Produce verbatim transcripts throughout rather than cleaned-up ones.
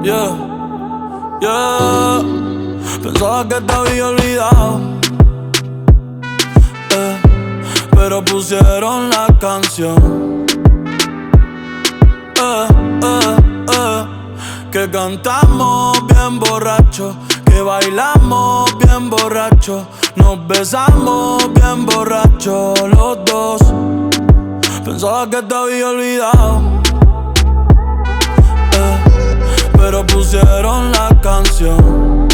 Yeah, yeah. Pensaba que te había olvidado, eh, pero pusieron la canción, eh, eh, eh, que cantamos bien borrachos, que bailamos bien borrachos, nos besamos bien borrachos los dos. Pensaba que te había olvidado, eh, pero pusieron la canción,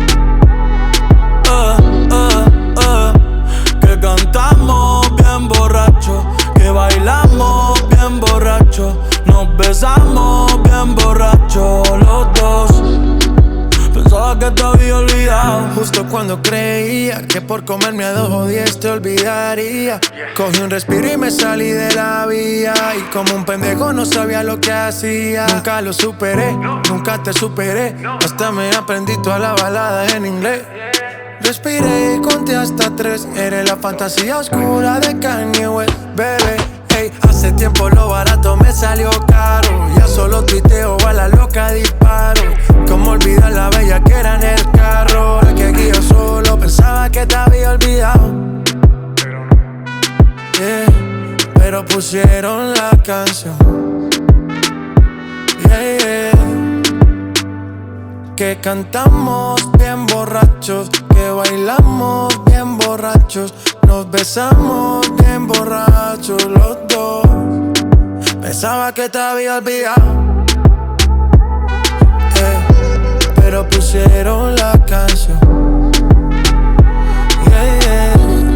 eh, eh, eh, que cantamos bien borrachos, que bailamos bien borrachos, nos besamos bien borrachos los dos. Pensaba que te había olvidado. Justo cuando creía que por comerme a dos o diez te olvidaría, cogí un respiro y me salí de la vía. Y como un pendejo no sabía lo que hacía. Nunca lo superé, nunca te superé. Hasta me aprendí toda la balada en inglés. Respiré y conté hasta tres. Eres la fantasía oscura de Kanye West, bebé. Hey, hace tiempo lo barato me salió caro. Ya solo tuiteo, a la loca disparo. Cómo olvidar la bella que era en el carro. Ahora que aquí yo solo pensaba que te había olvidado, yeah, pero pusieron la canción, yeah, yeah, que cantamos bien borrachos, que bailamos bien borrachos, nos besamos bien borrachos los dos. Pensaba que te había olvidado, yeah, pero pusieron la canción, yeah, yeah,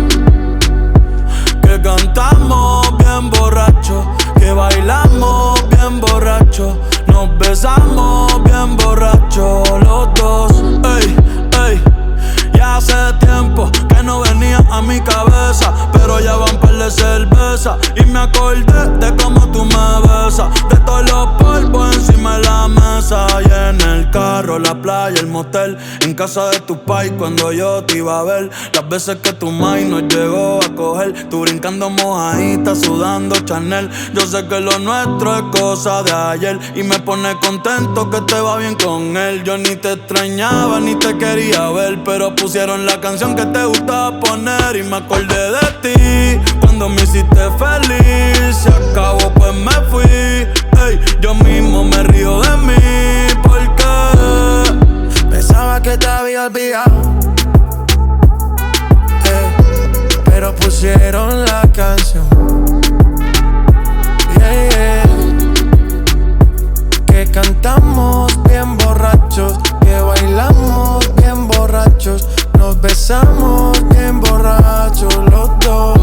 que cantamos bien borrachos, que bailamos bien borrachos, nos besamos bien borrachos los dos. Ey, ey, ya hace tiempo que no venía a mi cabeza, pero ya van par de cerveza y me acordé de cómo tú me besas, de todos los polvos encima de la mesa, y en el carro, la playa, el motel, en casa de tu pai cuando yo te iba a ver, las veces que tu mai nos llegó a coger, tú brincando mojadita, sudando Chanel. Yo sé que lo nuestro es cosa de ayer y me pone contento que te va bien con él. Yo ni te extrañaba ni te quería ver, pero pusieron la canción que te gustaba poner y me acordé de ti cuando me hiciste feliz. Se acabó pues me fui, ey, yo mismo me río de mí porque pensaba que te había olvidado, eh, pero pusieron la canción, yeah, yeah, que cantamos bien borrachos, que bailamos bien borrachos, nos besamos bien borrachos los dos.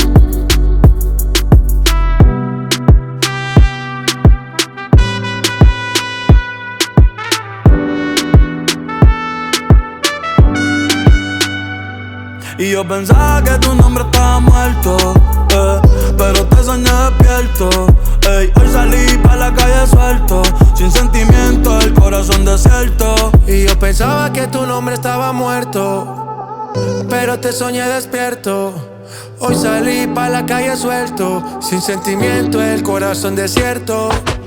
Y yo pensaba que tu nombre estaba muerto, eh, pero te soñé despierto. Ey, hoy salí pa' la calle suelto, sin sentimiento, el corazón desierto. Y yo pensaba que tu nombre estaba muerto, pero te soñé despierto. Hoy salí pa' la calle suelto, sin sentimiento, el corazón desierto.